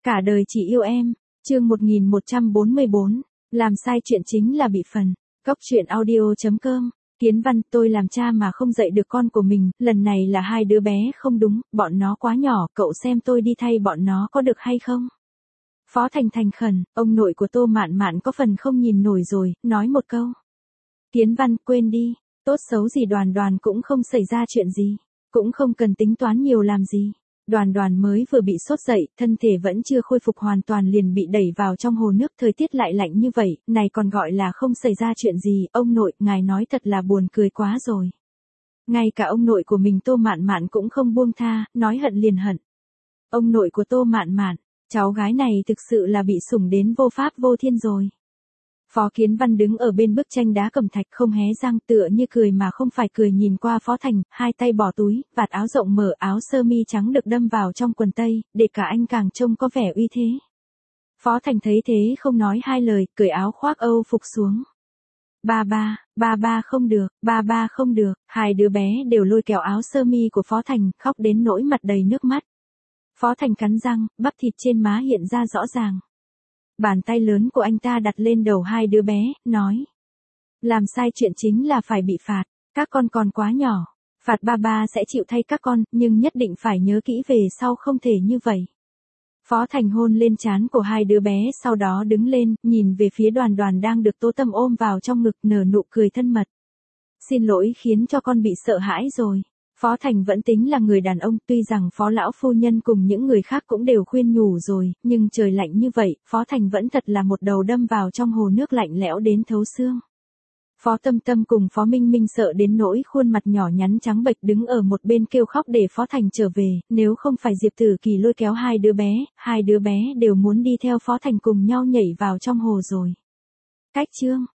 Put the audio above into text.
Cả đời chỉ yêu em. Chương 1144. Làm sai chuyện chính là bị phần. Góc truyện audio.com. Kiến văn, tôi làm cha mà không dạy được con của mình, lần này là hai đứa bé không đúng, bọn nó quá nhỏ, cậu xem tôi đi thay bọn nó có được hay không? Phó Thành thành khẩn, ông nội của Tô Mạn Mạn có phần không nhìn nổi rồi, nói một câu. Kiến văn, quên đi, tốt xấu gì Đoàn Đoàn cũng không xảy ra chuyện gì, cũng không cần tính toán nhiều làm gì. Đoàn Đoàn mới vừa bị sốt dậy, thân thể vẫn chưa khôi phục hoàn toàn liền bị đẩy vào trong hồ nước, thời tiết lại lạnh như vậy, này còn gọi là không xảy ra chuyện gì, ông nội, ngài nói thật là buồn cười quá rồi. Ngay cả ông nội của mình Tô Mạn Mạn cũng không buông tha, nói hận liền hận. Ông nội của Tô Mạn Mạn, cháu gái này thực sự là bị sủng đến vô pháp vô thiên rồi. Phó Kiến Văn đứng ở bên bức tranh đá cẩm thạch không hé răng, tựa như cười mà không phải cười, nhìn qua Phó Thành, hai tay bỏ túi, vạt áo rộng mở, áo sơ mi trắng được đâm vào trong quần tây, để cả anh càng trông có vẻ uy thế. Phó Thành thấy thế không nói hai lời, cởi áo khoác Âu phục xuống. Ba không được, hai đứa bé đều lôi kéo áo sơ mi của Phó Thành, khóc đến nỗi mặt đầy nước mắt. Phó Thành cắn răng, bắp thịt trên má hiện ra rõ ràng. Bàn tay lớn của anh ta đặt lên đầu hai đứa bé, nói. Làm sai chuyện chính là phải bị phạt, các con còn quá nhỏ. Phạt ba sẽ chịu thay các con, nhưng nhất định phải nhớ kỹ về sau không thể như vậy. Phó Thành hôn lên trán của hai đứa bé, sau đó đứng lên, nhìn về phía Đoàn Đoàn đang được Tô Tâm ôm vào trong ngực, nở nụ cười thân mật. Xin lỗi khiến cho con bị sợ hãi rồi. Phó Thành vẫn tính là người đàn ông, tuy rằng Phó lão phu nhân cùng những người khác cũng đều khuyên nhủ rồi, nhưng trời lạnh như vậy, Phó Thành vẫn thật là một đầu đâm vào trong hồ nước lạnh lẽo đến thấu xương. Phó Tâm Tâm cùng Phó Minh Minh sợ đến nỗi khuôn mặt nhỏ nhắn trắng bệch đứng ở một bên kêu khóc để Phó Thành trở về, nếu không phải Diệp Tử Kỳ lôi kéo hai đứa bé đều muốn đi theo Phó Thành cùng nhau nhảy vào trong hồ rồi. Cách chương